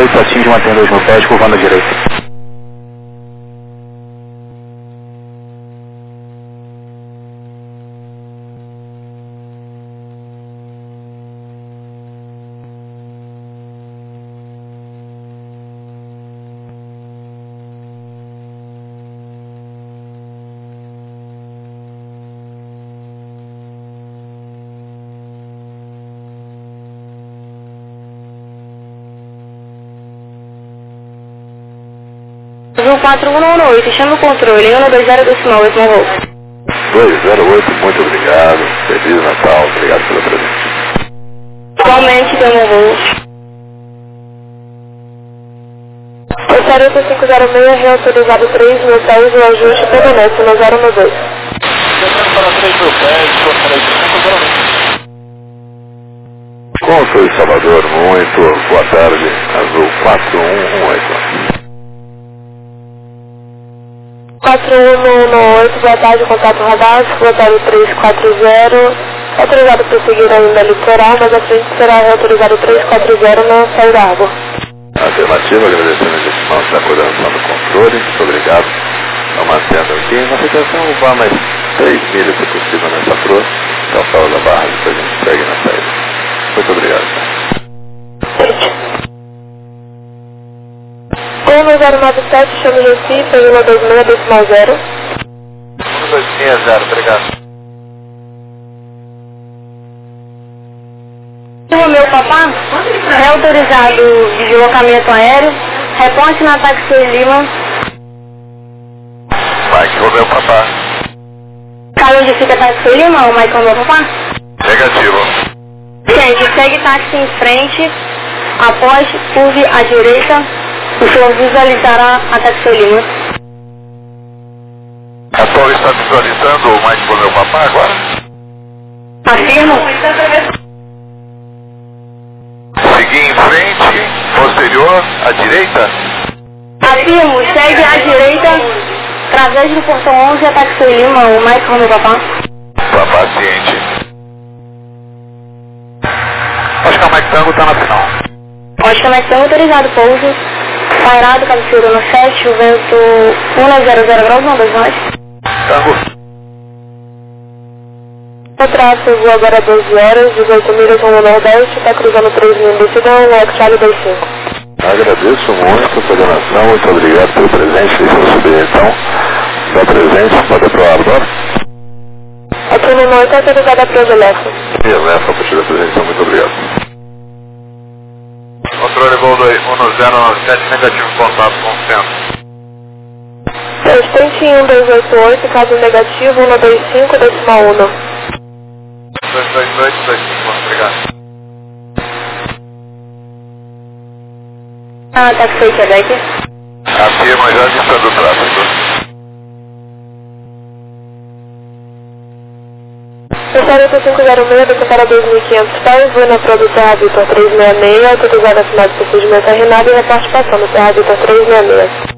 8, atinge mantendo 2 no pé, curvando à direita. Azul 4118, chama o controle, 120.8 no voo. 208, muito obrigado. Feliz Natal, obrigado pela presença. Igualmente, deu no voo. Autorista 506, reautorizado 3 mil pés, o ajuste permanece no 092. Para 3 mil pés, gostaria de 508. Consul Salvador, muito boa tarde. Azul 4118. 4118, boa tarde, contato radar, rotário 340, autorizado para seguir ainda litoral, mas a frente será autorizado 340 na saída da água. Afirmativa, agradecendo a gestão que está cuidando do controle, muito obrigado. Estão mantendo aqui, na situação vá mais 3 milhas se possível nessa proa, até o Fala da Barra, depois a gente segue na saída. Muito obrigado. Tem no 097, chame Recife, 126, decimal 0. 1260, obrigado. O meu papá é autorizado de deslocamento aéreo, reponte na táxi Lima. Mike Romeu Papá. Sabe onde fica a táxi Lima, o Mike Romeu Papá? Negativo. Gente, segue táxi em frente, após curve à direita, o senhor visualizará a táxi Lima. A torre está visualizando o Mike Romeu Papá agora? Afirmo? Seguir em frente, posterior, à direita? Afirmo, segue à direita, através do portão 11, a táxi Lima, o Mike Romeu Papá. Papá ciente. Acho que o Mike Tango está na final. Oscar Mike autorizado, pouso, parado, cabeceira no 7, o vento 100 graus, não 2 nós. Tango. O tráfego agora 12 horas, 18 milhas rumo nordeste, está cruzando 3 mil decidão, o Charlie 25. Agradeço muito a coordenação, muito obrigado pelo presente. Deixa eu subir então. Dá presente, pode aprovar agora? Aqui no norte é autorizada a Progelessa. Beleza, a partir da presença, muito obrigado. Controle voo 1097, negativo contato com o centro. Restante 1288, caso negativo, 125, decimal 1. 228, 25, obrigado. Táxi Quebec. Afirma já distando o tráfego. Passaria 506, desce para 2.500 pés, voo na prova do Terra Vitor 366, autorizado a final de procedimento a Renado e reparte passando Terra Vitor 366.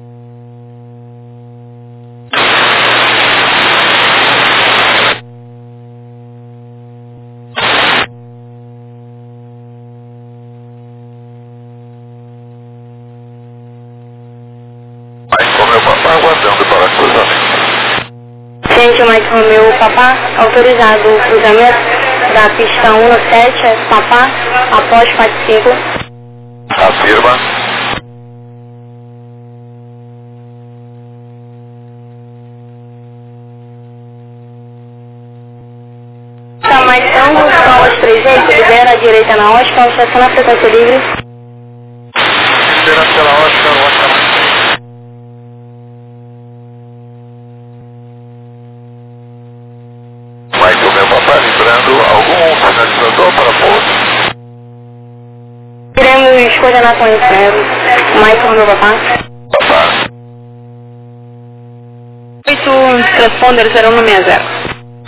Mike Romeu Papá aguardando para cruzamento. Gente, o Mike Romeu Papá, autorizado o cruzamento da pista 17, Papá, após 45. Afirma. Tá mais tango, Oscar 38, libera à direita na Oscar, estaciona a frequência livre. Libera pela Oscar. Mike Romeu Papá lembrando algum sinalizador para pouso. Iremos coordenar com o Mike Romeu Papá. Papá. 8 transponder 0160.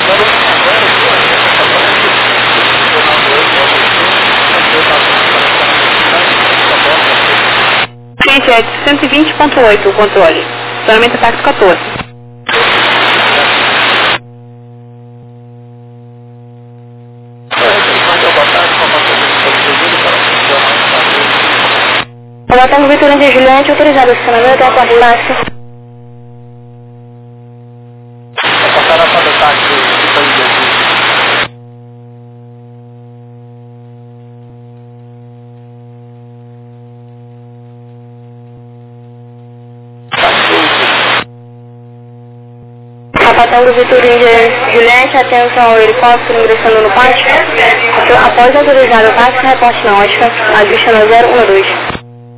Gente, é 120.8 o controle. Estacionamento táxi 14. Combatendo Vitor Índia Juliette, autorizado o estacionamento até a porta de táxi. Vou passar na porta do táxi, Vitor Índia aqui. Sapatão Vitor Índia Juliette, atenção ao helicóptero ingressando no pátio. Após autorizar o táxi, reporte na ótica, ajuste no 012.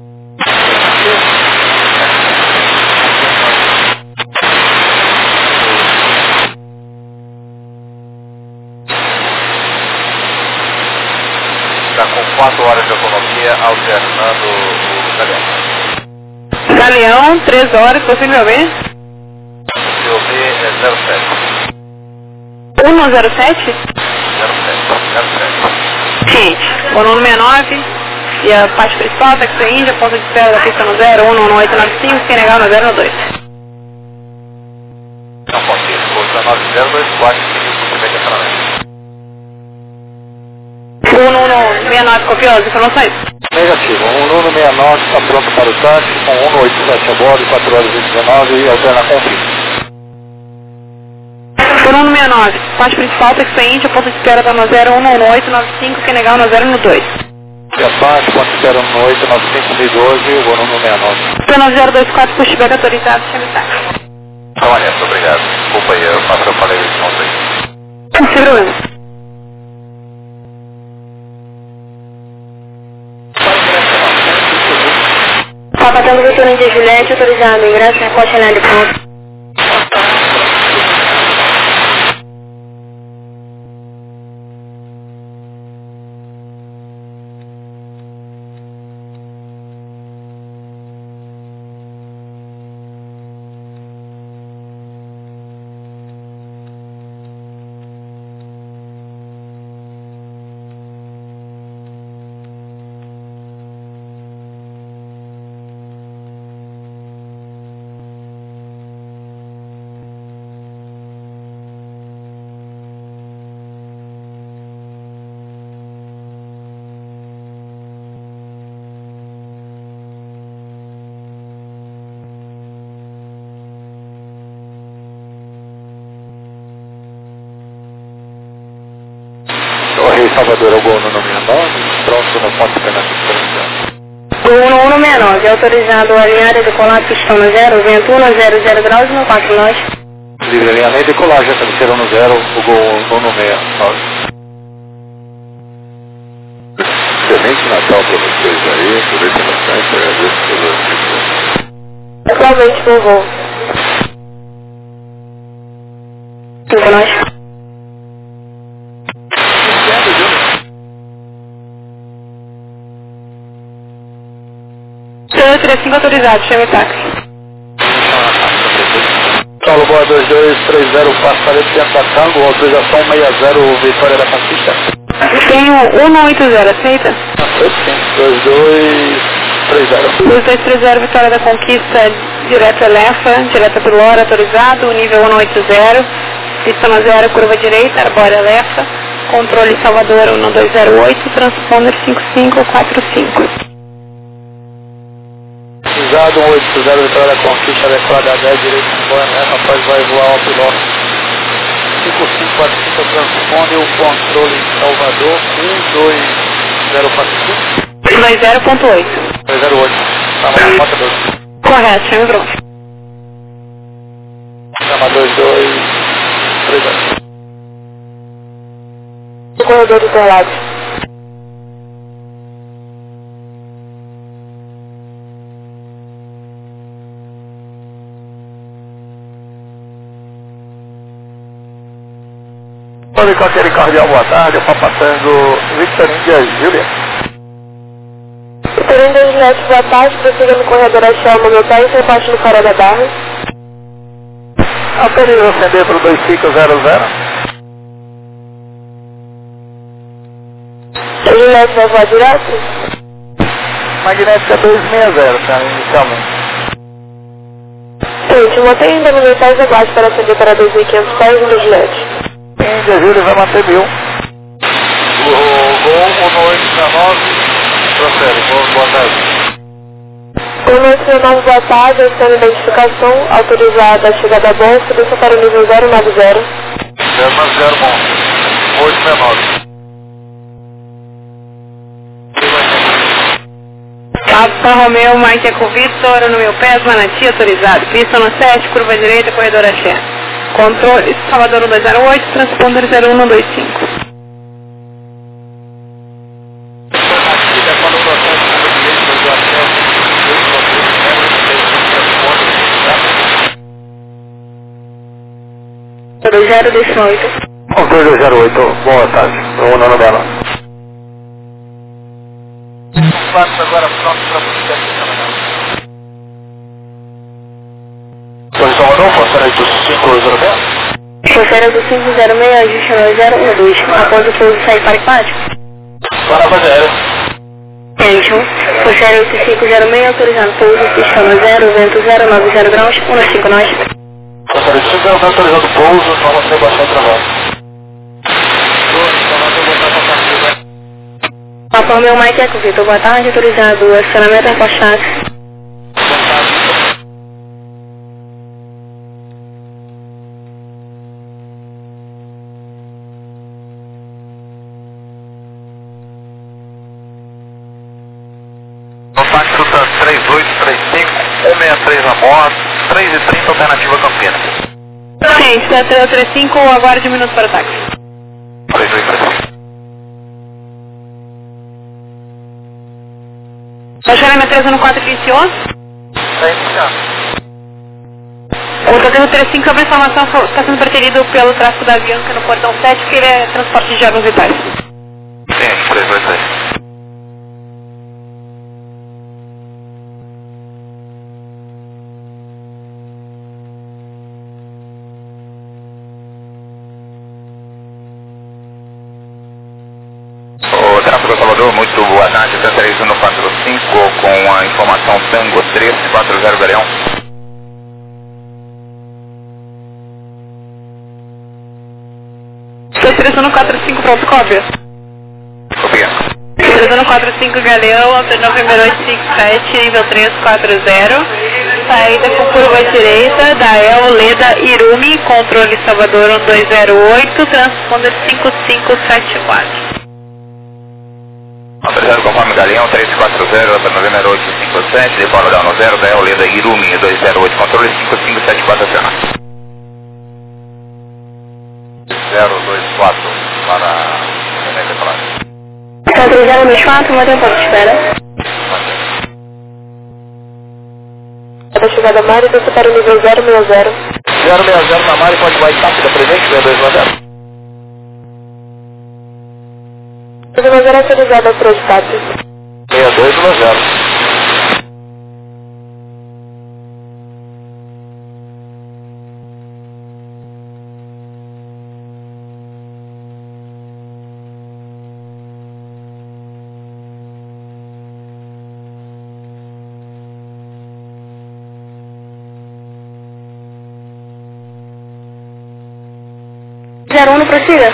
Está com 4 horas de autonomia, alternando o Galeão. Galeão, 3 horas, você me ouvir? COV é 07. 107? 07. Sim, o número 69 e a parte principal, táxi Índia, ponto de espera da pista no 011895, quem negar no 012. Não pode ir, força 9024, cumprimento de acionamento. 1169, copiou as informações? Negativo, 1169 está pronto para o táxi, com 187 a bordo, 4 horas e 19 e alterna com fim. Por 169, parte principal, táxi Índia, ponto de espera da no 011895, quem negar no 012. E a parte, quando espera no 895 o volume 69. Pelo 024, pushback autorizado, chame táxi. Então, Vanessa, obrigado. Desculpa aí, eu passo a falei de ponto aí. Sem problema. Sapatando Vitor Índia Juliette, autorizado, ingresso, reporte análise ponto. Salvador, o gol no nome 9, pronto no ponto de penetração. Gol no 169, autorizado a alinhar e decolar pistão no 0, vento 100 graus no 4 nós. Livre alinhamento e decolagem, cabeceira no 0, o gol no 69. Excelente Natal para vocês aí, aproveita bastante, agradeço pelo assistência. Igualmente por voo. 5 nós. 35 autorizado, chame táxi. Paulo Boa 2230, passo 40 da Tango, autorização 60, Vitória da Conquista. Tenho 180, aceita? Aceito sim, 2230. 2230, Vitória da Conquista, direto Elefa, direto pelo hora, autorizado, nível 180, pista no 0, curva direita, arbórea Elefa, controle Salvador 1208, transponder 5545. Usado 180, Vitória da Conquista, adequada a 10, direito de boa, né? Rapaz, vai voar ao piloto. 5545, transponde o controle Salvador 12045. 20.8. 208. Tá na porta 2. Correto, chame pronto. Chama 2230. O corredor do Interlagos. Oi, com aquele cardeal, boa tarde, eu estou passando Vitor Índia Júlia. Vitor Índia Juliette, boa tarde, prossiga no corredor Axel, no meu país, reparte no Farol da Barra. Autoriza acender para o 2500. A Juliette vai voar direto? Magnética 260, tá, inicialmente. Gente, mantém ainda no meu país, aguarde para acender para 2.500 pés, Índia Juliette. Índia Júlia vai manter 1000. O gol 1819, procede, boa tarde. 19, boa tarde, eu tenho identificação autorizada a chegada a bordo, subida para o nível 090. 090, 869. Alfa Romeo, Mike Eco Victor, no meu pés, Manati, autorizado. Pista no 7, curva direita, corredor Axé. Controle, Salvador 1208, transponder 01125. Por 018. 2208, boa tarde, o nome dela. Passo agora pronto para você aqui, Salvador. Foi Salvador, Forçaria do 506? Forçaria do 506, ajuste no 012, após o pouso sair para empate? Para a base aérea. Engine, Forçaria 8506, autorizando pouso, pista no 0, vento 090 graus, 195 nós. Forçaria do 506, autorizando pouso, norma Sebastião Travado. Alfa Romeo, Mike Eco Victor, boa tarde, autorizado, acionamento repostado. Contato Suta 3835, 163 na moto, 3h30, alternativa Campinas. Sim, está 335, aguarde um minuto para o táxi. 3835. Baixaram a 31411. Está iniciando. O Tocando 35 sobre a informação está sendo preterido pelo tráfego da Avianca no portão 7, que ele é transporte de órgãos vitais. Sim, 323. O tráfego Salvador, muito boa tarde, 3145 com a informação Tango 340 Galeão. 3145 pronto, cópia. Obrigado. 3145 Galeão, alternador número 857, nível 340, saída com curva direita, Dael, Leda, Irumi, controle Salvador 1208, transponder 5574. Autorizado conforme Galeão 340, alternador número 857, de Paulo Leão 0, Dael, Leda, Irumi 208, controle 5574 acionado. 024 para Remédio Praia. Está 3024, mantém um pouco de espera. Da chegada Mari, desce para o nível 060. 060 na Mari, pode mais rápido, presente, 6290. 060 autorizado ao acreditado. 6290. Zero 1 no prossiga.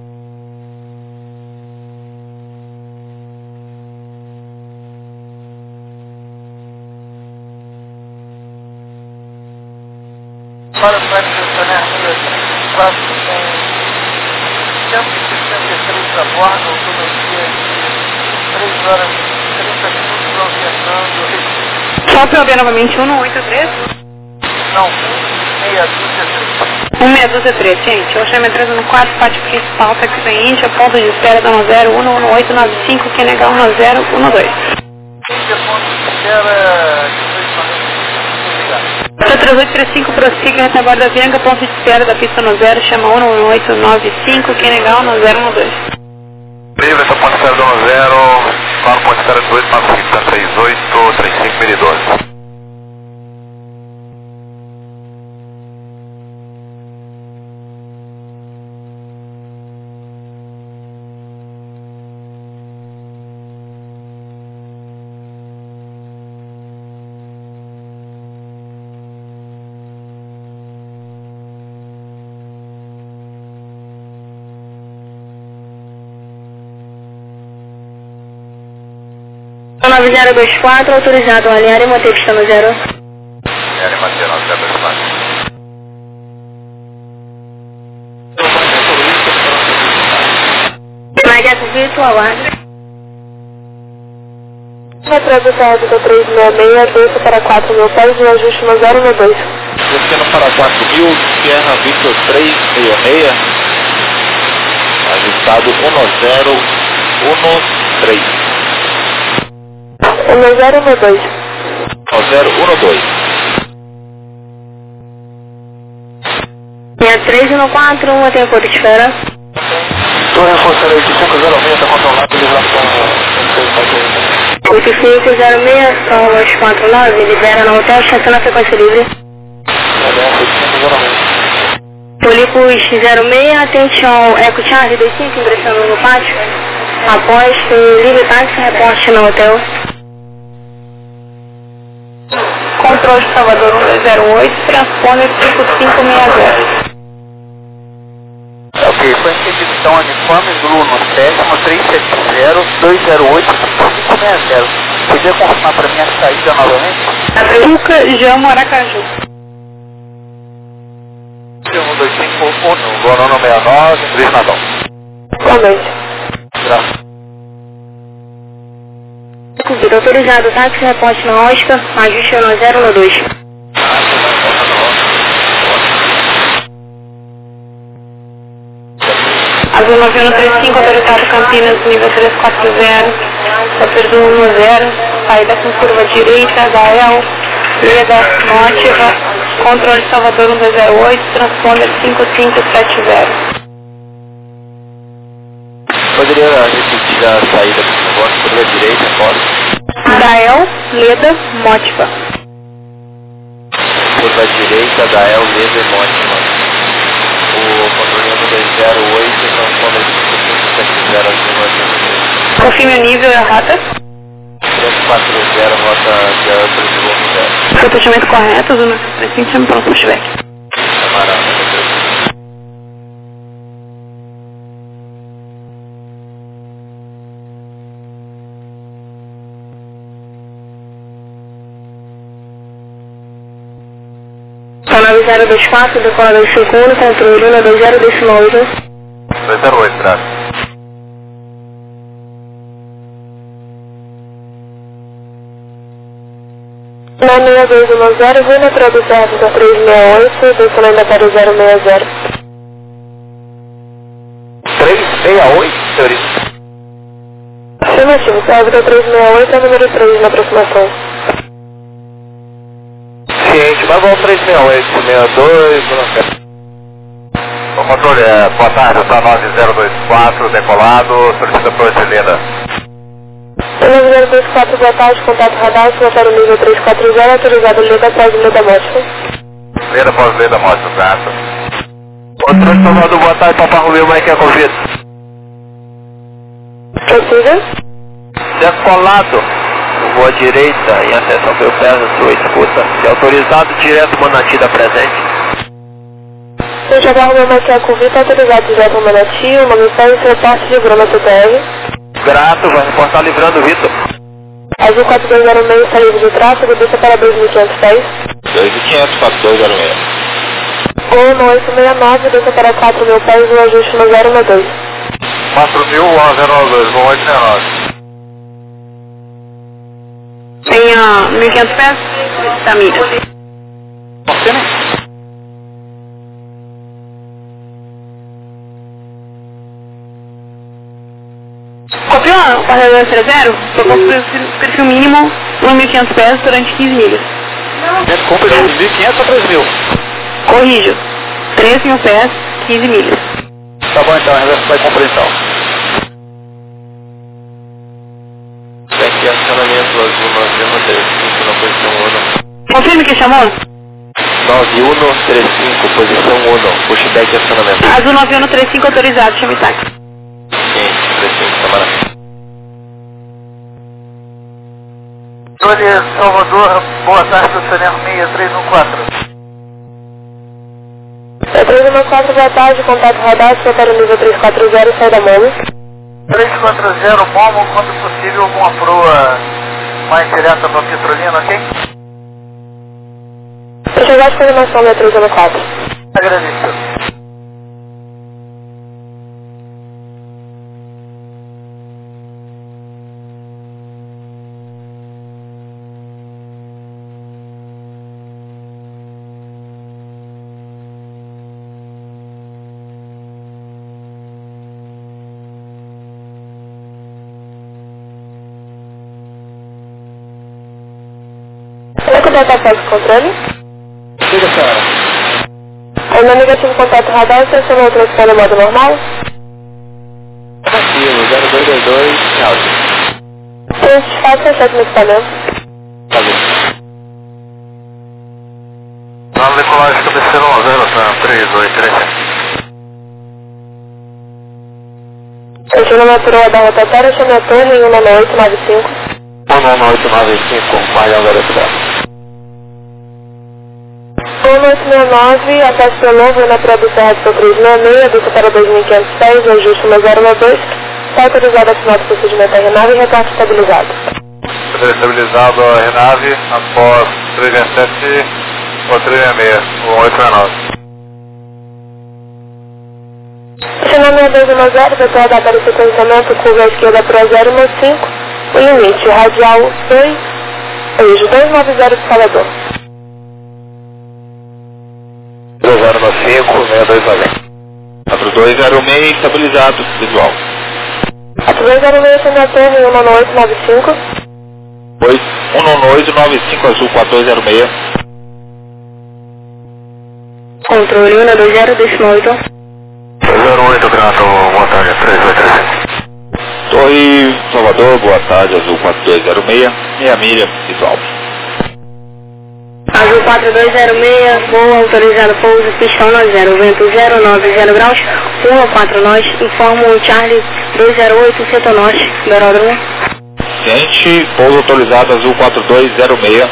Para o Fred Funcionário, quase tem 163 a bordo, autonomia de 3 horas e 30 minutos orientando. Só para eu ver novamente, 183? Não, 163. 163, gente. Eu chamo entrando no quarto, pátio principal, táxi seguinte, ponto de espera da 10-11895, que é negar 1012. 15 pontos de espera de 2,95. 3835 prossiga, retaguarda da Avianca, ponto de espera da pista no 0, chama 11895, que é negar 1012. Livre, essa ponte espera do 0, para o ponte espera 295, 38, 35, 1012. 9024, autorizado a alinhar e manter pista no 0. Alinhar e manter 9024. Nagueto Vitor, aguarde. Tradução do 366, desça para 4.000 pés e ajuste no 012. Descendo para 4.000, Sierra Victor 366, ajustado 1013. 1012. 1012. 6314, mantém a cor de espera. Estou reforçando 8506, está controlado, liberação 8506, Carlos 49, libera no hotel, estaciona na frequência livre. 8506. Polipos 06, atente ao Eco Charlie 25, ingressando no pátio. Após livre táxi, reporte no hotel. Controle de Salvador 1208, transponder 5560. Ok, foi expedição uniforme Bruno, décimo 370-208-560. Podia confirmar para mim a saída novamente? Tuca, Jamo, Aracaju. 1251, Bonono 69, Luiz Nadal. Somente. Graças. Vida autorizado, táxi, reporte na Oscar, ajuste no 012. Azul 9135, autorizado Campinas, nível 340, Sofers 110, saída com curva direita, Gael, Leda, Mótiva, controle Salvador 1208, transponder 5570. Poderia repetir a saída do negócio, curva direita, fora? Gael, Leda, Mótiva. Curva direita, Gael, Leda e Mótima. O controle 208, transponder 5570. Confirme o nível e a rota. 340, rota de 310. Fechamento correto, Zona 35, chame para o pushback. Camarada, Canal 024, decola 251, controle 120 208, traço. Na 6210, vou na tradução da 368, descendo ainda para o 060. 368, senhorita. Afirmativo, órbita 368 é o número 3 na aproximação. Ciente, mas vamos 368, 62, O controle boa tarde, tá 9024, decolado, solicita para Celina. 9024, boa tarde, contato radar, somatório nível 340, autorizado Leda após o Leda Mótica. Leda após Leda, mostra o gato. Controle Salvador, boa tarde, Papa Romeu, como é que é a convite? Prossiga. Decolado, rua direita, em atenção pelo pé da sua escuta. Se autorizado, direto Manati da presente. Eu já arrumei mais que a convite, autorizado direto ao Manati, uma mensagem seu parte de Bruna TTR. Grato, vai reportar livrando o Vitor. Azul 4206, saída de tráfego, deixa para 2.500 pés. 2500, 4206. Ou no 869, deixa para 4.000 pés e o ajuste no 012. 4.002, bom 869. Tem 1.500 pés? Tá, milha. Confirme. Copiou o corredor 30? Tocou perfil mínimo 1.500 pés durante 15 milhas. Compra de 1.500 a 3.000. Corrijo. 3.000 pés, 15 milhas. Tá bom então, reverso vai cumprir então. Aqui acionamento azul 9135 na posição 1. Confirme que chamou? 9135, posição 1. Pushback acionamento. Azul 9135 autorizado, chame táxi. Sim, 35, camarada. Olha, Salvador, boa tarde, do Sanel 6314. É 314, boa tarde, contato radar, somatório nível 340, saída Momo. 340, Momo, quando possível, uma proa mais direta para Petrolina, ok? Eu já gosto de informação da 304. Agradeço. Será que o data faz o controle? Diga, senhora. Ainda negativo contato radar, você acionou o transfer no modo normal? Negativo, 0222, áudio. Tem satisfação, cheque no equipamento. Tá bom. Nome Nicolás, cabeceira 10, 383. Continua a da rotatória, chame a torre em 19895. 19895, mais velocidade. 1869, acesso pelo novo na Prado Serra do 366, desça para 2506, ajuste 1012, está autorizado a assinar o procedimento RNAV e reporte estabilizado. Estabilizado a RNAV após 327 ou 366, 1869. Final 6210, depois da para o sequenciamento, curva à esquerda para 015, o limite radial 2, eixo 290 de Salvador. 2095, 6290. 4206, estabilizado, visual. 4206, chame a torre em 19895. 19895, azul 4206. Controle 120, 08, grato, boa tarde, 3835. Torre Salvador, boa tarde, azul 4206. Meia milha, visual. Azul 4206, voo autorizado pouso, pistão 90, vento 090 graus, 1 nós, informo o Charlie 208, setor norte, do aeródromo. Ciente, pouso autorizado, azul 4206.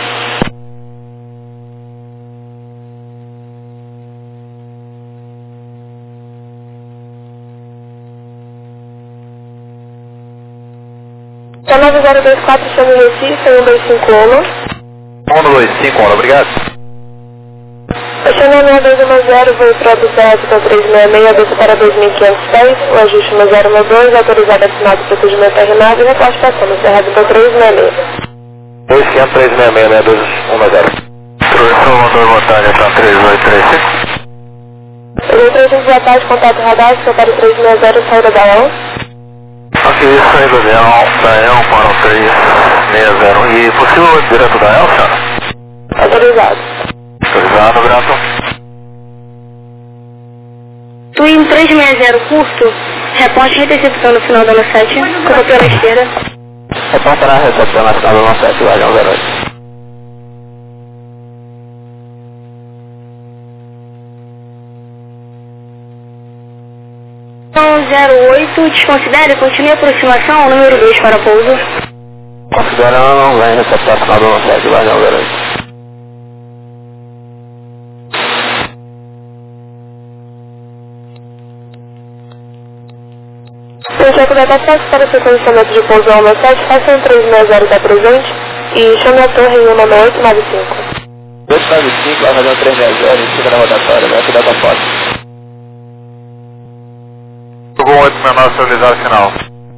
Tá 9024, chame Recife, 1251. 125, obrigado. Chame 6210, voo Prado Serra do 366, desça para 2506, o ajuste 1012, autorizado a assinar o procedimento RNAV e reporte passando Serra do 366. 2500, 366, 6210. Salvador, boa tarde, então 3835. 335 boa tarde, contato radar, seu para o 360, saída da EL. Aqui, saída da EL para o 360. E possível direto da EL, senhora? Autorizado. Autorizado, grato. Twin 360 curto, reporte recepção no final da 7, curva pela esquerda. Retorno para a recepção na final da 7, vai 08. Então 08, desconsidere, continue a aproximação, número 2 para pouso. Considerando, vem recepção na final da 7, vai 08. O cheque da taxa para o sequenciamento de pouso ao 17, faça um 360 da presente e chame a torre em 19895. 295, vai fazer um 360, fica na rotatória, vai cuidar da foto. Tubo 8 menor, estabilizado final.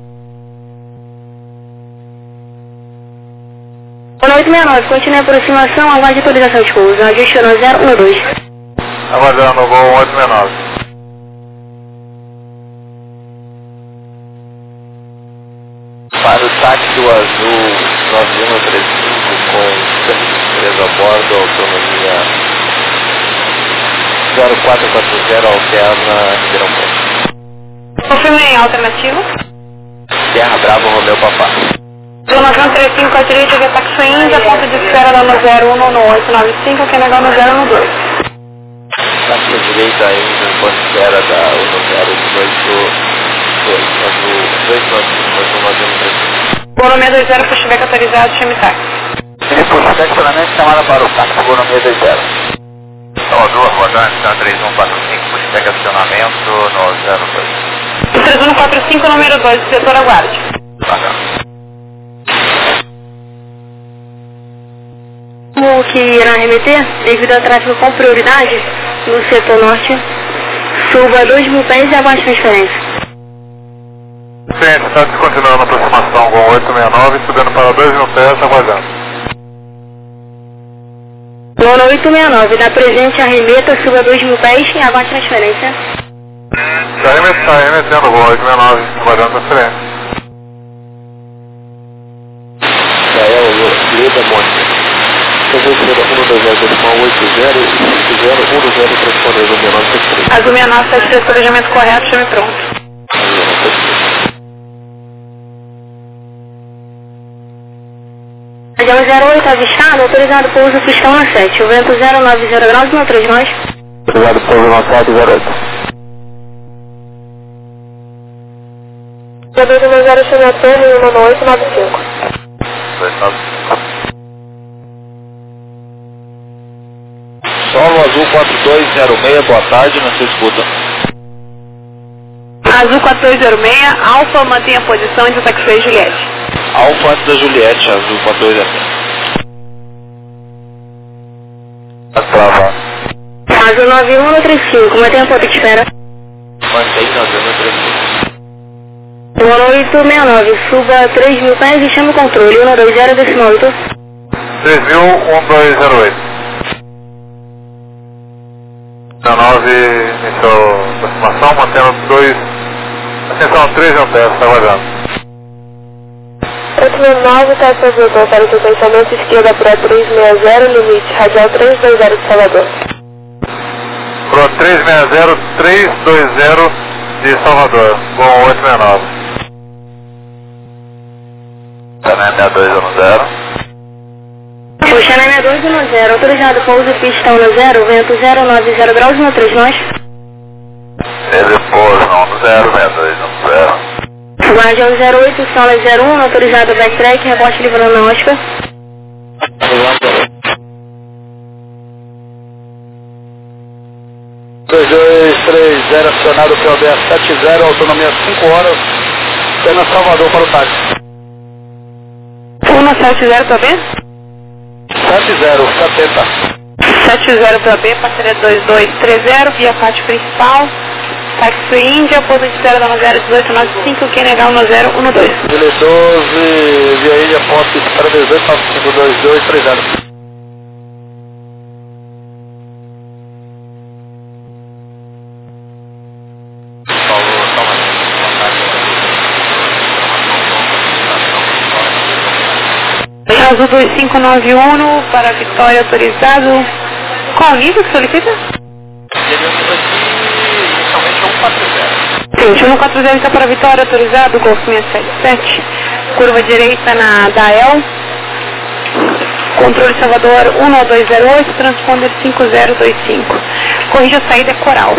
1869, continue a aproximação, aguarde autorização de pouso, ajuste 012. Aguardando o voo 869. Para o táxi do azul 9135 com 3 a bordo, autonomia 0440 alterna Ribeirão Preto. Confirmei, alternativo. Terra Bravo, Romeu Papá. Programação 35 à direita, via taxa Índia, ponto de espera lá no 011895, aqui na no 012. Taxa direita ainda, ponto de espera da 1082. Bolo 620, pushback autorizado, chame táxi. Pushback somente chamada para o táxi, Bolo 620. Salvador, boa tarde, tá 3145, pushback acionamento no 02. 3145, número 2, setor aguarde. informação que irá remeter, devido ao tráfego com prioridade no setor norte, suba 2.000 pés e aguarde transferência. Sim, está descontinuando a aproximação com 869, subindo para 2.000 pés, aguardando. Lona 869, dá presente a remeta, suba 2.000 pés e aguarde transferência. Está remetendo, voo 869, aguardando transferência. Leda Monte. Reserva 120.80 e 5010 transpondendo 6973. Azul 6973, planejamento correto, chame pronto. Região 08, avistado, autorizado pouso pistão na 7, o vento 090 graus, não 3 nós. Autorizado pouso na 708. W10 chama a torre 11895. Solo Azul 4206, boa tarde, não se escuta. Azul 4206, Alfa mantém a posição entre o taxi e Juliette. Alfa antes da Juliette, Azul 4206. Trava. Azul 9135, mantém a ponta de espera. Mantém 9135. Lona 869, suba 3.000 pés e chama o controle, 120 decimal 8. 3.01208. 19, iniciou aproximação, mantendo 2, atenção, 3.000 pés, está aguardando. 869, está apresentou para o sequenciamento esquerda para 360, limite radial 320 de Salvador. Pro 360, 320 de Salvador, com 869. Cané 6210. Puxa na 6210, autorizado pouso pistão no 0, vento 090 graus, no 3 nós. Ele pouso no 06210. Guardião 08, sola 01, autorizado backtrack, rebote livrando na Oscar. 2230 acionado POB 70, autonomia 5 horas, Pena Salvador para o táxi. 170 para B? 70. 70 para B, parceria 2230, via pátio principal, táxi Índia, ponto de espera da 01895, quem negar 1012. Ele 12, via Índia, ponto de espera 18952230. Azul 2591 para Vitória, autorizado. Qual o nível que solicita? Sim, 140 está para Vitória, autorizado, Golf 677. Curva direita na Dael. Controle Salvador 19208, transponder 5025. Corrija a saída coral.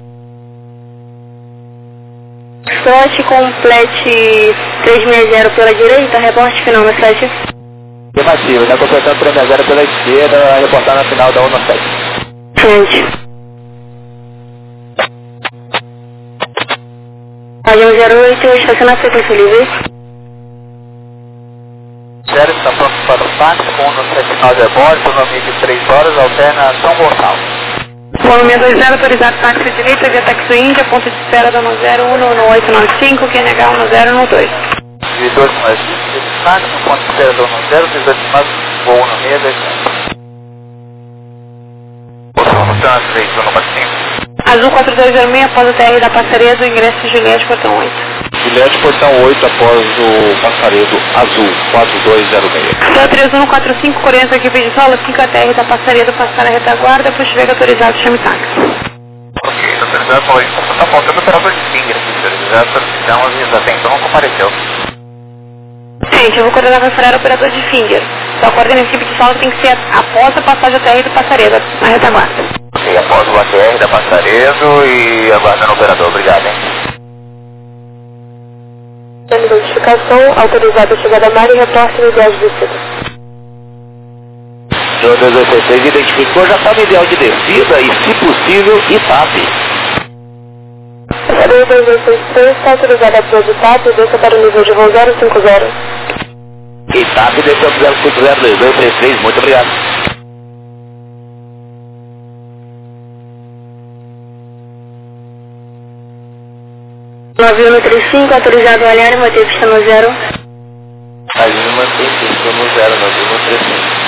Slot complete 360 pela direita, rebote final na 7. Afirmativo, já completando 360 pela esquerda, reportar na final da 17. Frente. Rádio 08, estacionar sequência livre. 0 está pronto para o táxi, com 179 a bordo, nome de 3 horas, alterna São Gonçalo. Volume 20, autorizado táxi direita, via táxi Índia, ponto de espera da 011895, QNH 1012. De 2 mais 20, táxi, ponto de espera da 1018, mais voo no meio da Azul 4206, após o TR da Passaredo, ingresso Juliette, portão 8. Juliette, portão 8, após o Passaredo Azul 4206. Então 314540 equipe de solo, 5 TR da Passaredo, passar a retaguarda, puxa vega autorizado, chame táxi. Ok, autorizado, está faltando o operador de finger aqui, já solicitamos e até então não compareceu. Gente, eu vou coordenar para o operador de finger. Só coordena a equipe de solo, tem que ser após a passagem da TR do Passaredo, na retaguarda. Ok, após o ATR da Passaredo e aguardando o operador, obrigado, hein. Tendo identificação, autorizado a chegada a mar e reporte no ideal de descida. Senhor 286 identificou, já está no ideal de descida e, se possível, ITAP. Passaredo 2263 está autorizado a pôr de TAP e desça para o nível de voo 050. ITAP desceu para o 050 2233, muito obrigado. 9135, autorizado o aliar e manter pista no 0. A linha mantém pista no 0, 9135.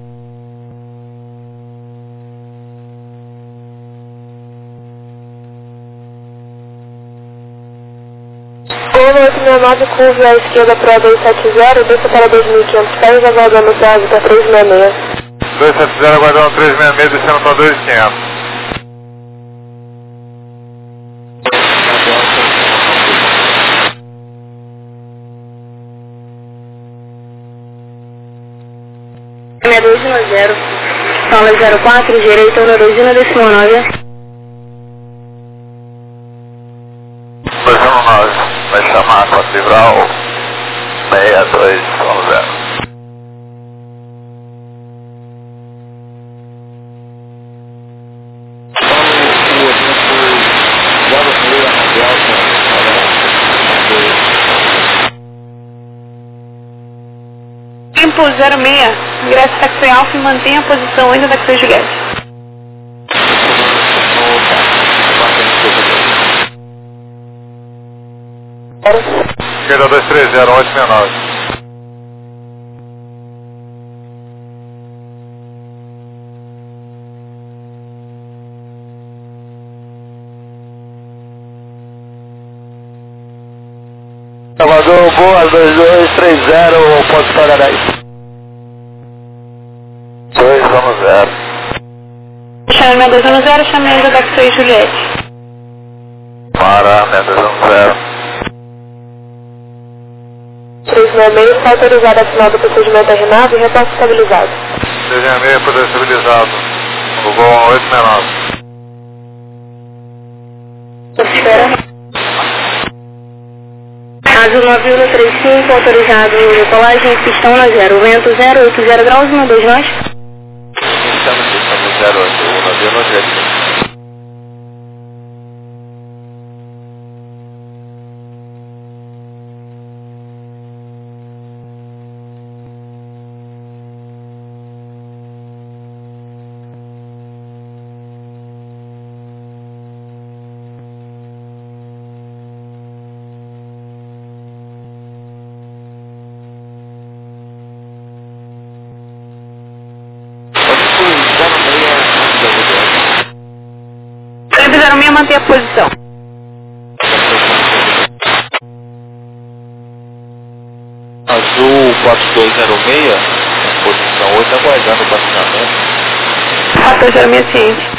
Gol 869, curva à esquerda para 270, desça para 2.500 pés, aguardando o prazo para 366. 270, aguardando 366, descendo para 2.500. É 210, sala 04, direita 121,9. 219, vai chamar para livrar o 6210. Tempo 06, ingresso taxi alfa e mantenha a posição ainda da taxi Juliette. Esquerda 230, 869. Salvador, boa, 2230, ponto Paradise. 210. Chame 210, chame ainda da taxi Juliette. Para, 210. 366, está autorizado a final do procedimento arrimado e repasse estabilizado. 366, poder estabilizado. O gol 869. Espera. Caso 9135, autorizado decolagem, pistão na 0, vento 080 graus, 12 nós. Estamos no 08, o navio no jeito. Sempre 06, manter a posição. Azul 4206, posição 8, aguardando o baixamento. 1406, ciente.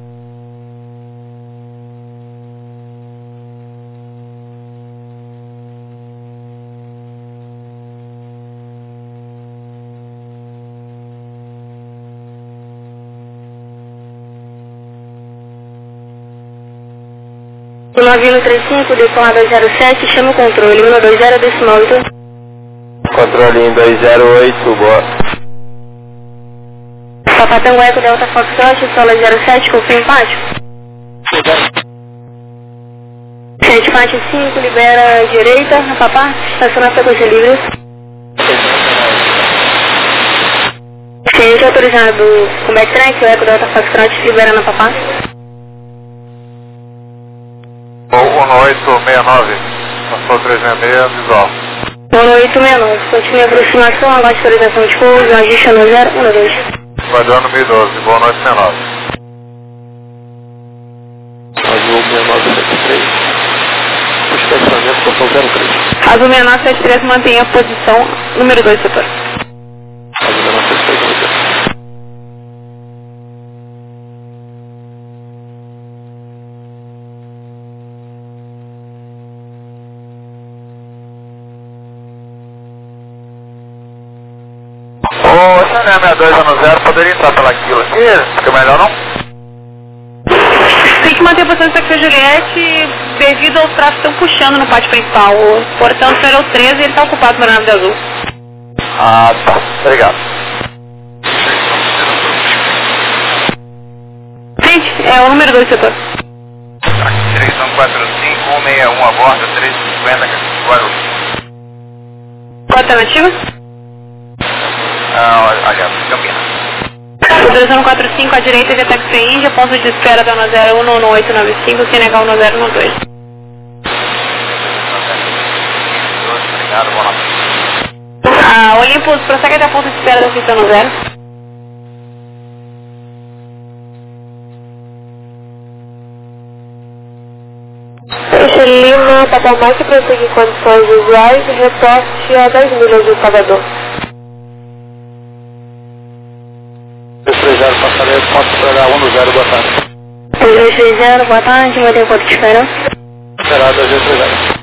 O 9135, decolado 07, chama o controle, 120 decimal 8. Controle em 208, boa. Papatango Eco Delta Foxtrot, sola 07, confirma empate. 745, libera a direita, na papá, estaciona a frequência livre. Ciente autorizado com backtrack, o Eco Delta Foxtrot libera na papá. 1869, passou 366, visual. 1869, continue a aproximação, aguarde autorização de pouso, ajuste no 012. Guardando 1012, boa noite 69. Azul 6973. O estacionamento passou 03. Azul 6973, mantenha a posição, número 2, setor. Azul 6973, número 2. O Chanel 6210 poderia entrar pela quilo aqui? Fica melhor não? Tem que manter a posição do taxi Juliette devido aos tráficos que estão puxando no pátio principal. O portão será o 13 e ele está ocupado pela nave de azul. Ah, tá. Obrigado. Gente, é o número 2, setor. Direção 45161 a bordo, 350, Guarulhos. Qual a alternativa? Olha, Campinas. Autorizando 45 à direita via taxi Índia, ponto de espera da 101 no 895, sem negar o 1012. Obrigado, boa noite. Olympus, prossegue até a ponta de espera da pista no 0. Peixe Lima, Papa Mike, prosseguir condições usuais, reporte a 10 milhas de Salvador. 230, passageiro, ponto de espera 1 0, boa tarde. 230, boa tarde, mantém o ponto de espera. Esperado 230.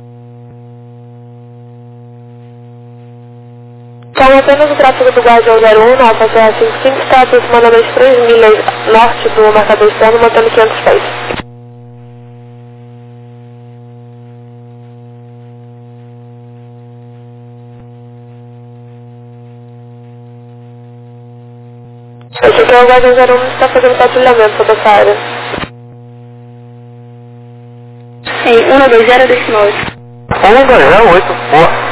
Como apenas o tráfego do Guardião 01 na Alfa Serra 55 está aproximadamente 3 milhas norte do marcador externo, mantendo 500 pés. Esse aqui é o Guardião 01 que está fazendo patrulhamento sobre essa área. Em 120 decimal. 128, boa.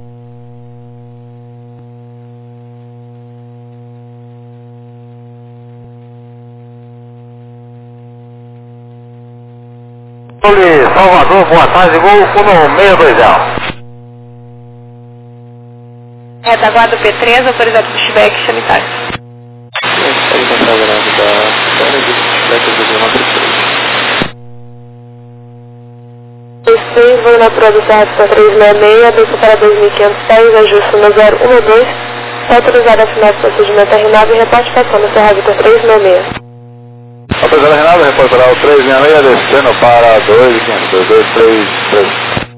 Salvador, boa tarde, gol fundo 620. Retaguarda P3, autorizado para o feedback, chame táxi. Pode passar a grade da área de feedback do 6, vou na prova do Serra 366, desço para 2.500 pés, ajuste no 012, está autorizado a final do procedimento RNAV e reporte passando Serra Vitor 366. Autorizado Renato, reportará o 366, descendo para 2.500, 233.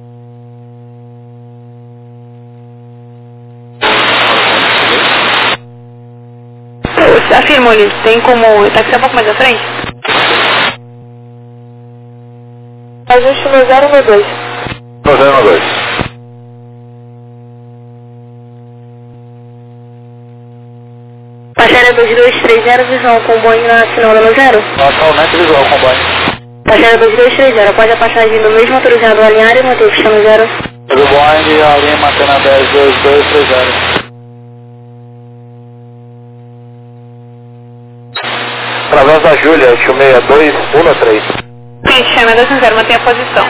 Afirmo, Ulisses, tem como táxi um pouco mais à frente? Ajuste no 012. 012. Passageiro 2230, visual ao comboio na final no 0. Atualmente visual comboio. Passageiro 2230, após a passagem do mesmo autorizado a alinhar e manter o pista no 0. Do Boeing, a linha mantendo a 102230. Através da Júlia, 86213. Gente, chama 210, mantém a posição.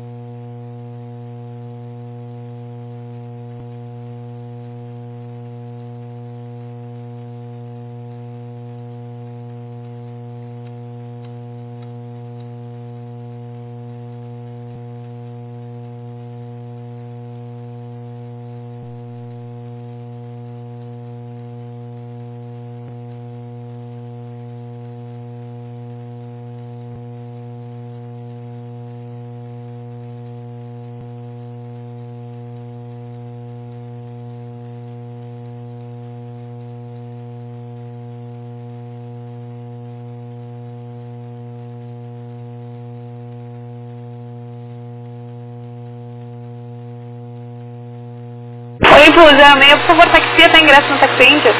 Olympus 06, por favor, taxi até ingresso no Taxi Inter.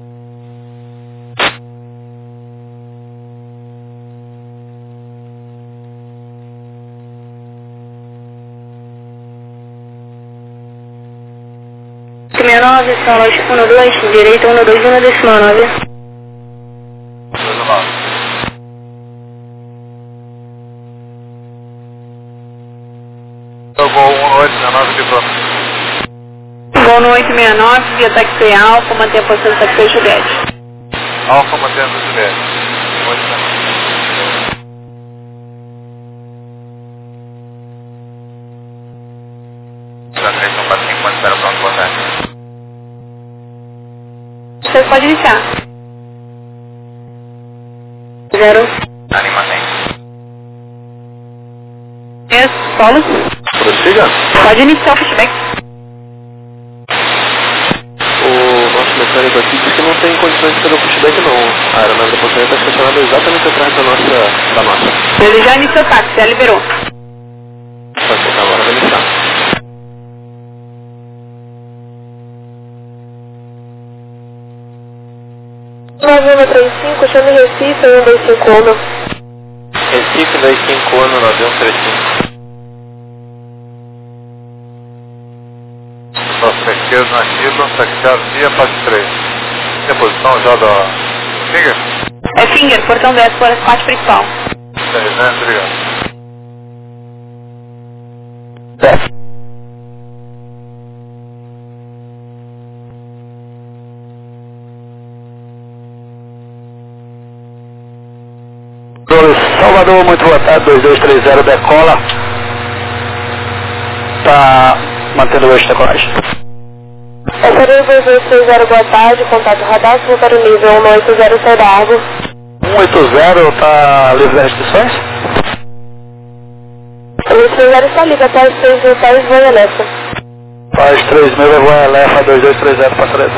Nove, são lógico 12, direita 121 decimal 9. Voo 1819 de pronto. Voo no 869, via Taxi Alfa, mantém a posição do Taxi Juliette. Alfa mantendo o Juliette. 819. Espera pronto, boa tarde. Você pode iniciar. 0. Animação. Solo. Prossiga. Pode iniciar o feedback. O nosso mecânico aqui diz que não tem condições de fazer o pushback não. A aeronave da Pontaria está estacionada exatamente atrás da nossa. Ele já iniciou o táxi, já liberou. Pode ser, agora vai iniciar. Nove 35, chame Recife 1251. Recife 251 9135. Nosso esquerdo na Kilo, taxiado via parte 3. Tem a posição já da Finger? É Finger, portão 10, por parte principal. 10, né? Obrigado. 10. Salvador, muito boa tarde, 2230 decola. Tá mantendo o eixo da colagem. Passageiro 2230, boa tarde, contato radar, para o nível 180, sai da água. 180 tá livre das restrições? O 180 está livre até as 6 hotéis, Voia Lefa. Faz 3 mil, Voia Lefa, 2230, Passaredo.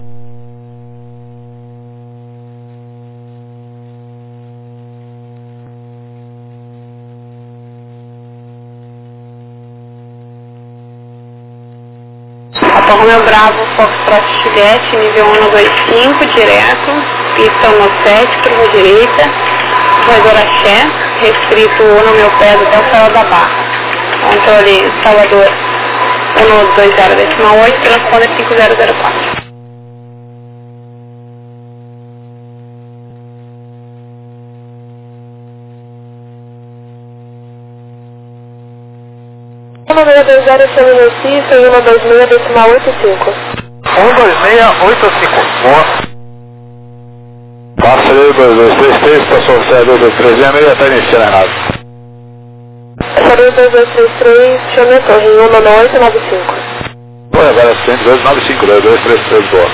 Alfa Romeo Bravo, Foxtrot Juliette, nível 125, direto, pista 17, curva direita, corredor Axé, restrito no meu pé até o Céu da Barra. Controle Salvador 120,8, transponder 5004. O número 20 feminista e 126,85. 12685. Boa. Passaredo 2233, estação oficial 2230, até iniciar a nave. Passageiro 2233, chame a torre em 19895. Boa, agora 10295, 2233, boa.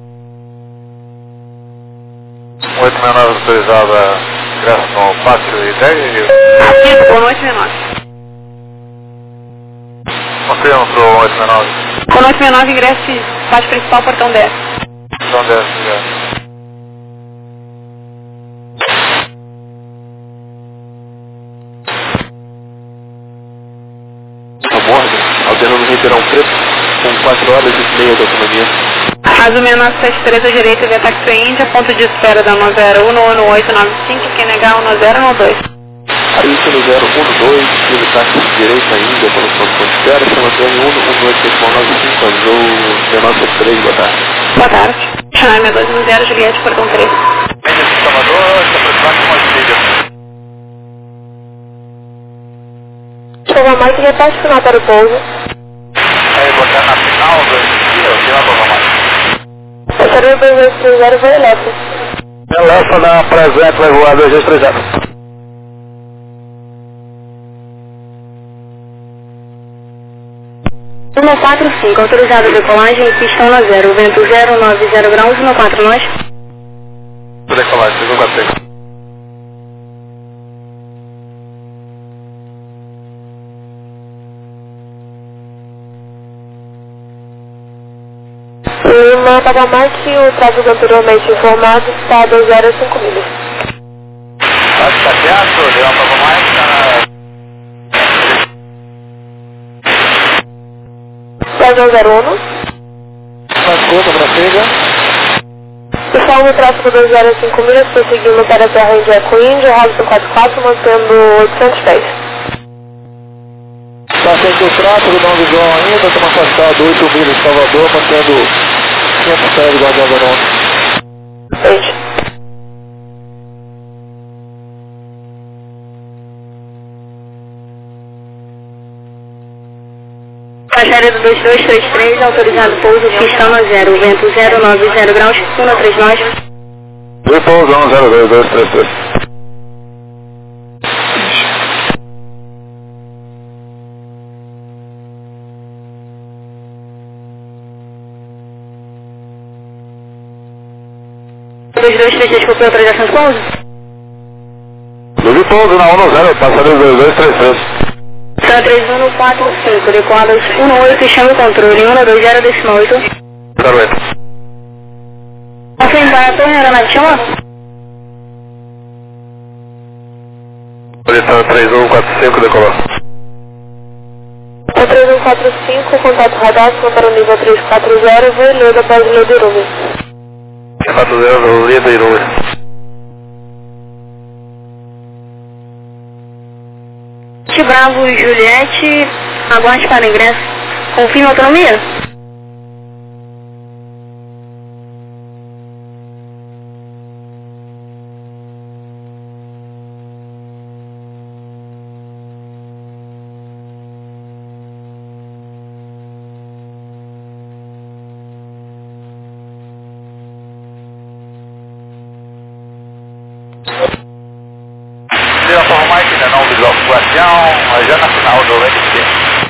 869 autorizada, ingresso no pátio ideia. Aqui, boa noite, menor. Confirma pro 869. Boa noite, menor, ingresso pátio principal, portão 10. Portão 10, obrigado. Alternando Ribeirão Preto, com 4 horas e meia de autonomia. Azul 6973 à direita, via Taxi Índia, ponto de espera da 1011895, quem negar 1012. Ailton 012, filo táxi direita ainda, pelo ponto de espera, São Antônio 11895, azul 1973, boa tarde. Boa tarde. Chame 210, Juliette, portão 13. Média de Salvador, se aproximar com as milhas. Chama mais e repete o final para o pouso. Aí, botar na final do dia, o final do mais. Passageiro 2230, Voia Lefa. Lefa na presente, vai voar 2230. Uma 45, autorizado a decolagem, pista 10, vento 090 graus, 14 nós. Decolagem, segunda feira. Lima, Tagamarque, o tráfego anteriormente informado está a 205 milhas. Tá certo, deu uma prova mais, tá 1001. na pra pega. Pessoal no tráfego 205 milhas, prosseguindo para a Terra Índia com Índia, Robson 44, mantendo 800 pés. Está sendo o tráfego, não do João ainda, estamos afastados 8 milhas de Salvador, mantendo 500 pés de Guarda-Verão. Gente. Passageiro 2233, autorizado pouso, pista 10, vento 090 graus, 13 nós. Repouso 10223. Dois, por autorização de pouso? Luve pouso na 10, passageiro 2233. São 3145, decoadas 18, chama o controle, 120,8. Correto. Confirma para a torre, aeronave chama? Posição 3145, decolou. 3145, contato radar, para o nível 340, Voia Leda, para o Lederume. 40, Leda e Irume. Bravo e Juliette, aguarde para ingresso. Confirma a autonomia? Guardião, já na final do NC.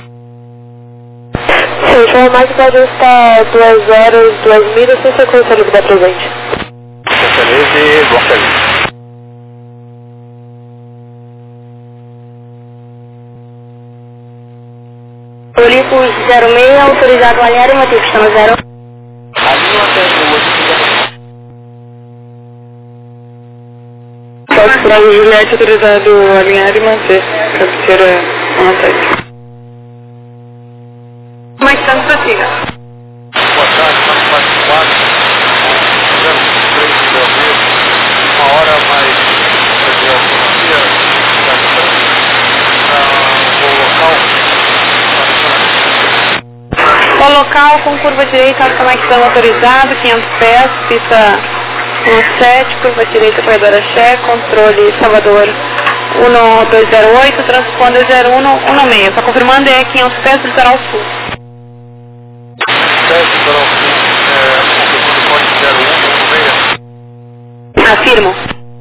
Sim, o mais pode estar 2 horas, 2 milhas, sem sequência de vida presente. Feliz e bom feliz. Olympus 06, autorizado alinhar e manter pista no 0. Ali mantém o Fox Bravo Juliette, autorizado alinhar e manter. Cabeceira 17. Como é que estamos pra cima? Boa tarde, estamos participados. 03 de abril, 1 hora mais de autonomia, o local. O local com curva direita, automaticão autorizado, 500 pés, pista 17, curva direita, corredor Axé, controle Salvador 1208, transponder 0116. Está confirmando, é 500 pés, litoral sul. Litoral sul, confirmando código 0116. Afirmo.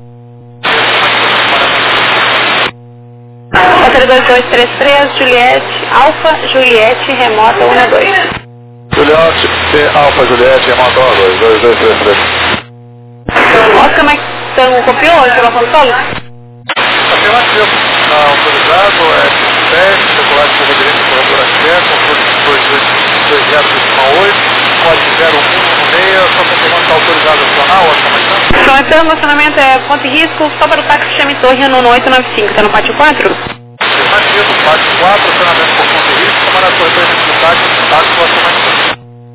Rota 2233, Juliette, Alfa, Juliette, remota 12. Juliette, Alfa, Juliette, remota 2233. Oscar, como é que estão? Copiou a informação do solo? Afirmativo, autorizado, teste, circular de curva direita, corredor Axé, controle 2028, código 0116, só confirmando que está autorizado adicional, Oscar, mas não? Então, esse relacionamento é ponto e risco, só para o táxi Chame Torre no 895, está no pátio 4? Afirmativo, pátio 4, acionamento por ponto de risco, tomar a torre para o táxi, o afirmativo.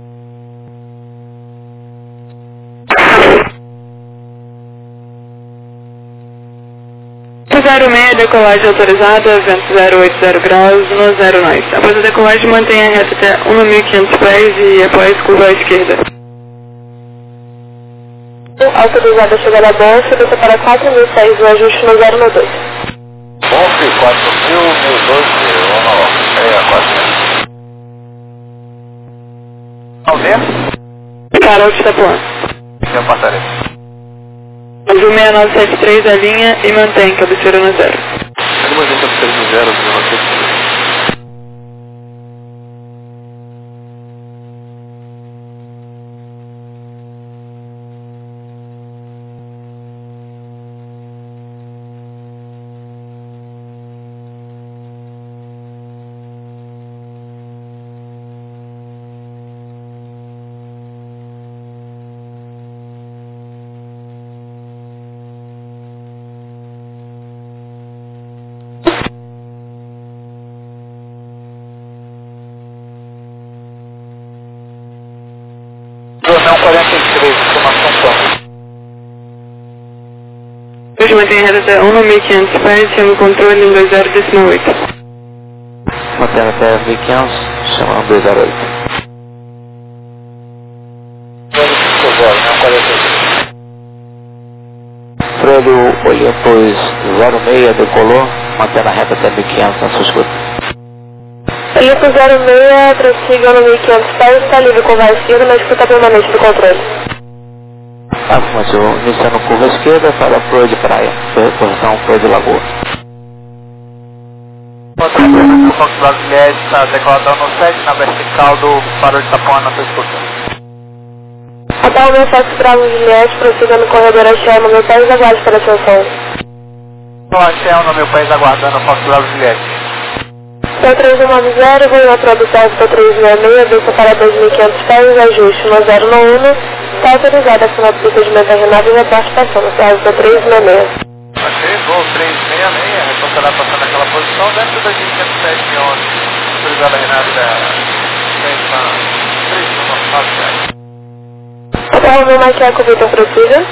06, decolagem autorizada, vento 080 graus, no 09. Após a decolagem, mantenha a reta até 1.500 pés e após curva à esquerda. Autorizada a chegada a bolsa, desça para 4.000 pés do ajuste no 012. Bonfe, 4.000, 1.012, 4.000. Aumento? Carol de Itapuã. Eu passarei. Azul 6973, a linha e mantém, cabeceira no 0. Alguma gente cabeceira no 0, não sei. Jornal 43, informação só. Hoje mantém a reta até 1.500 pés, chama o controle em 20,8. Mantendo até 1.500, chamando 208. Fredo Olympus 06 decolou, mantendo a reta até 1.500 na sua escuta. Olympus 06, prossiga no 1.500 pés, está livre com a esquerda na escuta permanente do controle. Afirmativo, iniciando curva esquerda para Flor de Praia, posição Flor de Lagoa. O Fox Brasileiro está decoladão no 7, na vertical do farol de Itapuã na sua escuta. Até o meu Fox Bravo Juliette, prossiga no corredor Axé, no meu país, aguarde para a ascensão. O Axé no meu país aguardando o Fox Brasileiro. Seu 3190, vou na produção do 366, desça para 2.500 pés, ajuste no 091, está autorizada a final do procedimento da Renata e reporte passando, serve do 366. Ok, voo 366, retornará passando naquela posição, dentro da 2.507 de 11, autorizada a Renata, 3.9 Até o meu Maquiaco Vitor prossiga.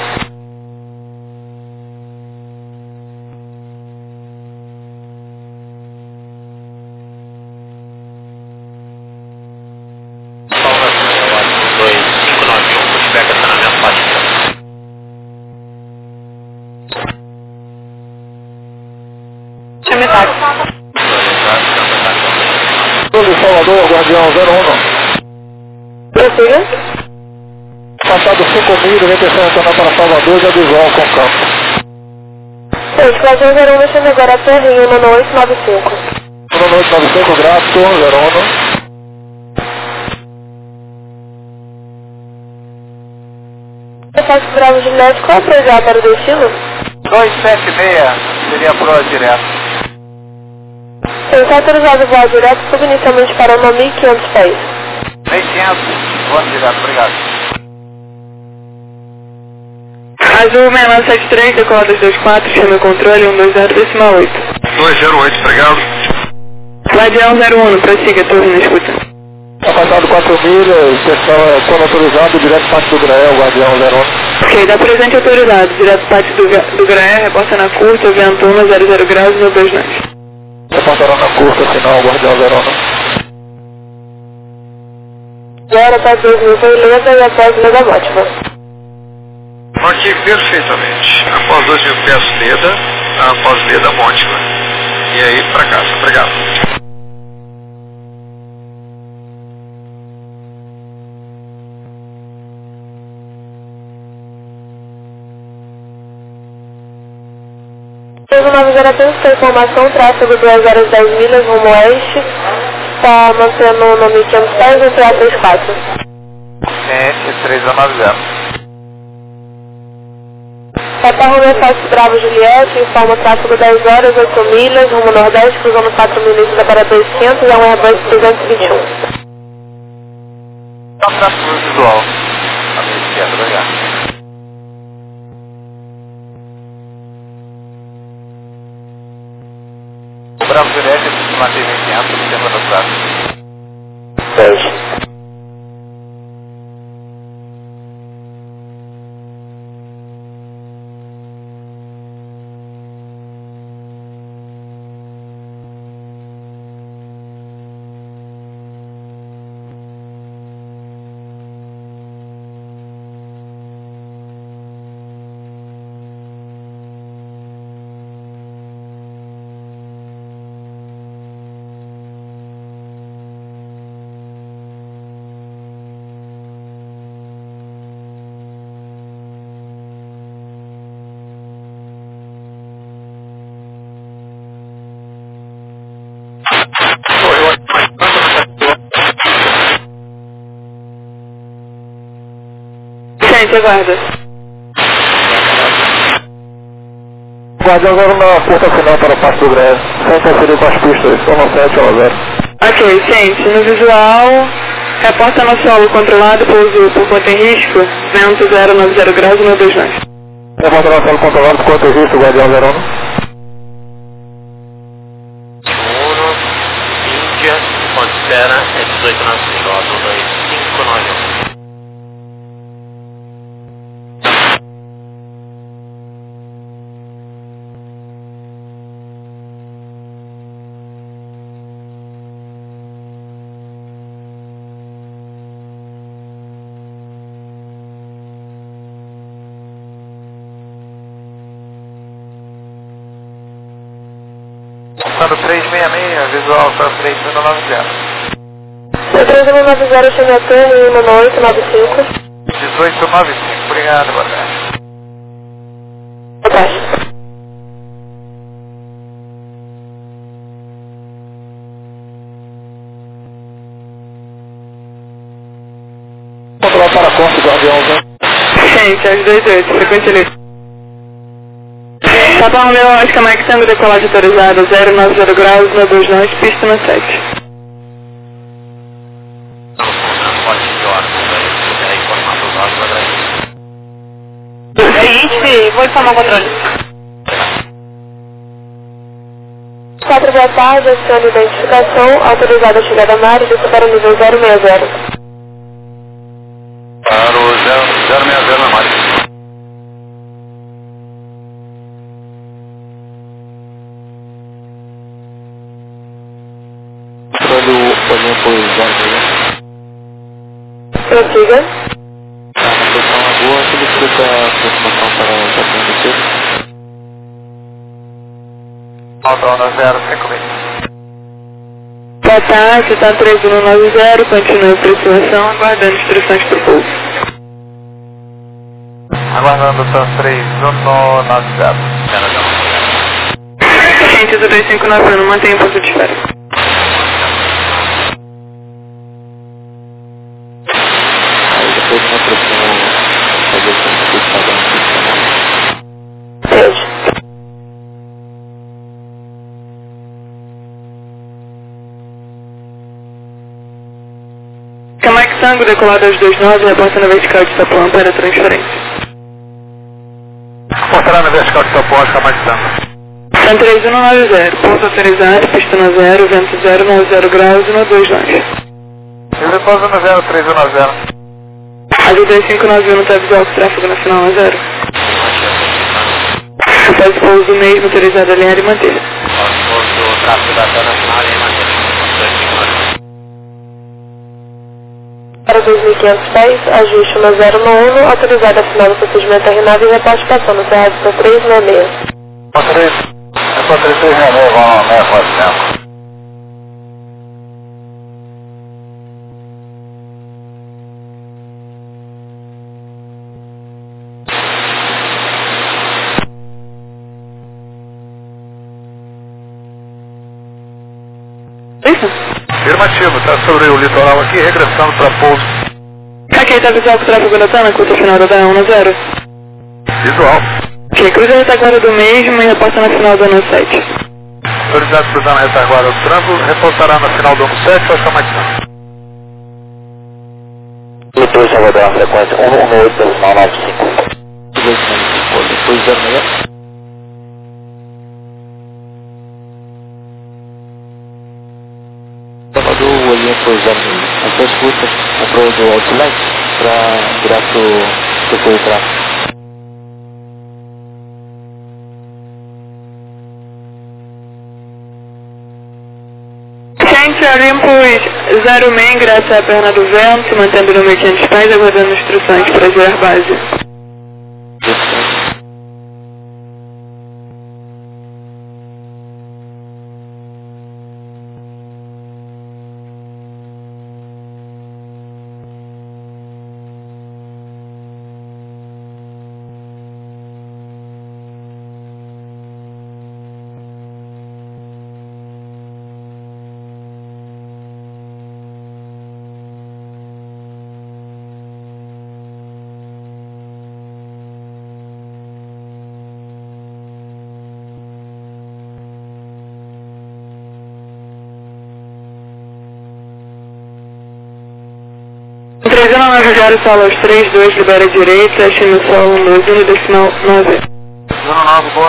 Chame táxi. Salvador, Guardião 01. Prossiga. Passado 5 milhas, vem pensando retornar para Salvador, já do João com campo. Gente, Guardião 01, chama agora a torre em 19895. 19895, grato, 01. Fox Bravo Juliette, qual é o projeto para o destino? 276, seria pro direto. Está autorizado o voo direto, suba inicialmente para 1.500 pés. 600, voando direto, obrigado. Azul 6973, decola 224, chama o controle 120,8. 208, obrigado. Guardião 01, prossiga, torre na escuta. Afastado 4 milhas, pessoal quando autorizado, direto parte do Grael, Guardião 01. Ok, dá presente autorizado, direto parte do Graé, reporta na curta, vento 00 graus, 129. Reportará na curta, final, Guardião 01. Zero para 2000, foi lenta e após Leda Mótima. Ok, perfeitamente. Após 2.000 pés, Leda, após Leda, Mótima. E aí, pra casa. Obrigado. Teve uma atenção para informação, tráfego 2 horas 10 milhas rumo oeste, está mantendo no 1.500 pés entre A34. Ciente 390. Papa Romeo Fox Bravo Juliette, informa tráfego 10 horas 8 milhas rumo nordeste, cruzando 4 milhas da para 200 e é um Airbus 321. Só tráfego visual. À minha esquerda, obrigado. Bravo Juliette, se mantém 500, no tempo do tráfego. 6. Gente, aguarda. Guardião 0 na curta final para o Passo do Grael. Sem interferir com as pistas, 17 ao 0. Ok, gente, no visual, reporta no solo controlado, pouso por conta em risco, vento 090 graus, 129. Reporta no solo controlado por conta em risco, Guardião 01. Índia, ponto espera, é 1895, ó, 2591. Passando 366, visual para 3190. 3190, chama a torre em 19895. 1895, obrigado, boa tarde. Boa tarde. Controlar para a conta, Guardião 01. Gente, às 2:08, frequência livre. Papa Romeo, Oscar Mike, sendo decolagem autorizada, 090 graus, 129, pista na 7. Seguinte, vou informar o controle. 4 da tarde, acione identificação, autorizada a chegada a mar e desça para o nível 060. Para o 060 na Mário. Prossiga. A posição é boa, solicita a aproximação para o Japão do Sul. Falta 05 mil. Boa tarde, tá 3190, continua a aproximação, aguardando instruções para o pouso. Aguardando o TAN 3190. Frente do 2591, mantenha o ponto de espera. Aí depois nós precisamos fazer o que está dando. Seja. Mike Tango, decolado aos 29, reporta na vertical de Itapuã para transferência. Reportará na vertical de Itapuã, Mike Tango. São 3190, ponto autorizado, pista no 0, vento 0, 90 graus, 129. Eu repouso no 0310. Azul 2591 está visual com tráfego nacional a 0. Após o pouso do mesmo, autorizado a alinhar e manter. Pouso do tráfego da nacional e manter. Para 2500 pés, ajuste 1091, autorizado a final do procedimento R9 e reporte passando no Cerrado 366. É só 366, vão lá, 645. Isso? Afirmativo, está sobre o litoral aqui, regressando para pouso. Ok, está visual com tráfego da TANA, curta final da 110. Visual. Ok, cruza a retaguarda do mesmo e reporta na final do ano 7. Autorizado cruzar na retaguarda do trânsito, reportará na final do ano 7, vai ficar mais tarde. Depois já vai dar uma frequência 118.95. Depois 06. Mandou o olhinho pro 06. Essa escuta comprou do Outlet para virar pro setor de tráfego. Gente, Olympus 06, ingressa à perna do vento, mantendo o número 500 pés, aguardando instruções para girar base. Trazendo a navegar solo aos 32, libera a direita, estima o solo 12, decimal 9. 09, boa.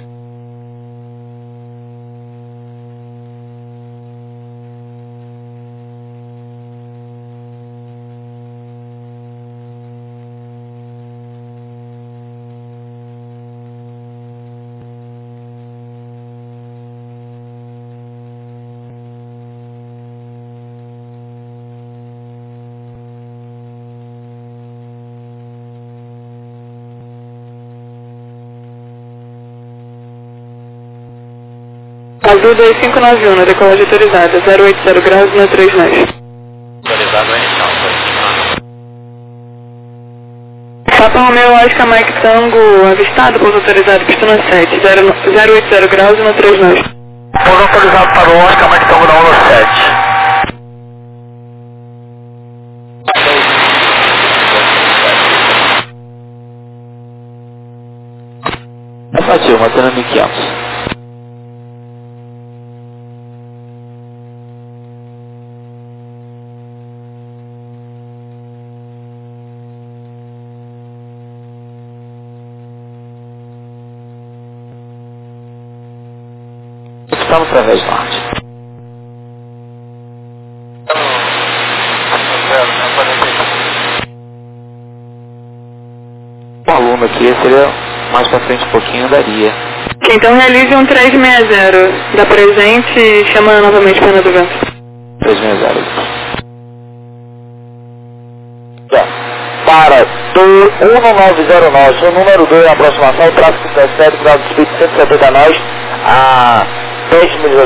Azul 2591, decolagem autorizada, 080 graus, 139. Autorizado a inicial, Papa Romeo Oscar Mike Tango, avistado, pouso autorizado, pista no 7, 080 graus, 139. Pouso autorizado para o Oscar, mas estamos na 17. Afirmativo, mantendo 1500. Estamos através do norte. O aluno aqui seria mais pra frente um pouquinho, daria. Ok, então realize um 360 da presente e chama novamente perna do vento. 360. Para 1909, o número 2 na aproximação, tráfego 17, grau de speed 170 nós, a 10 milhas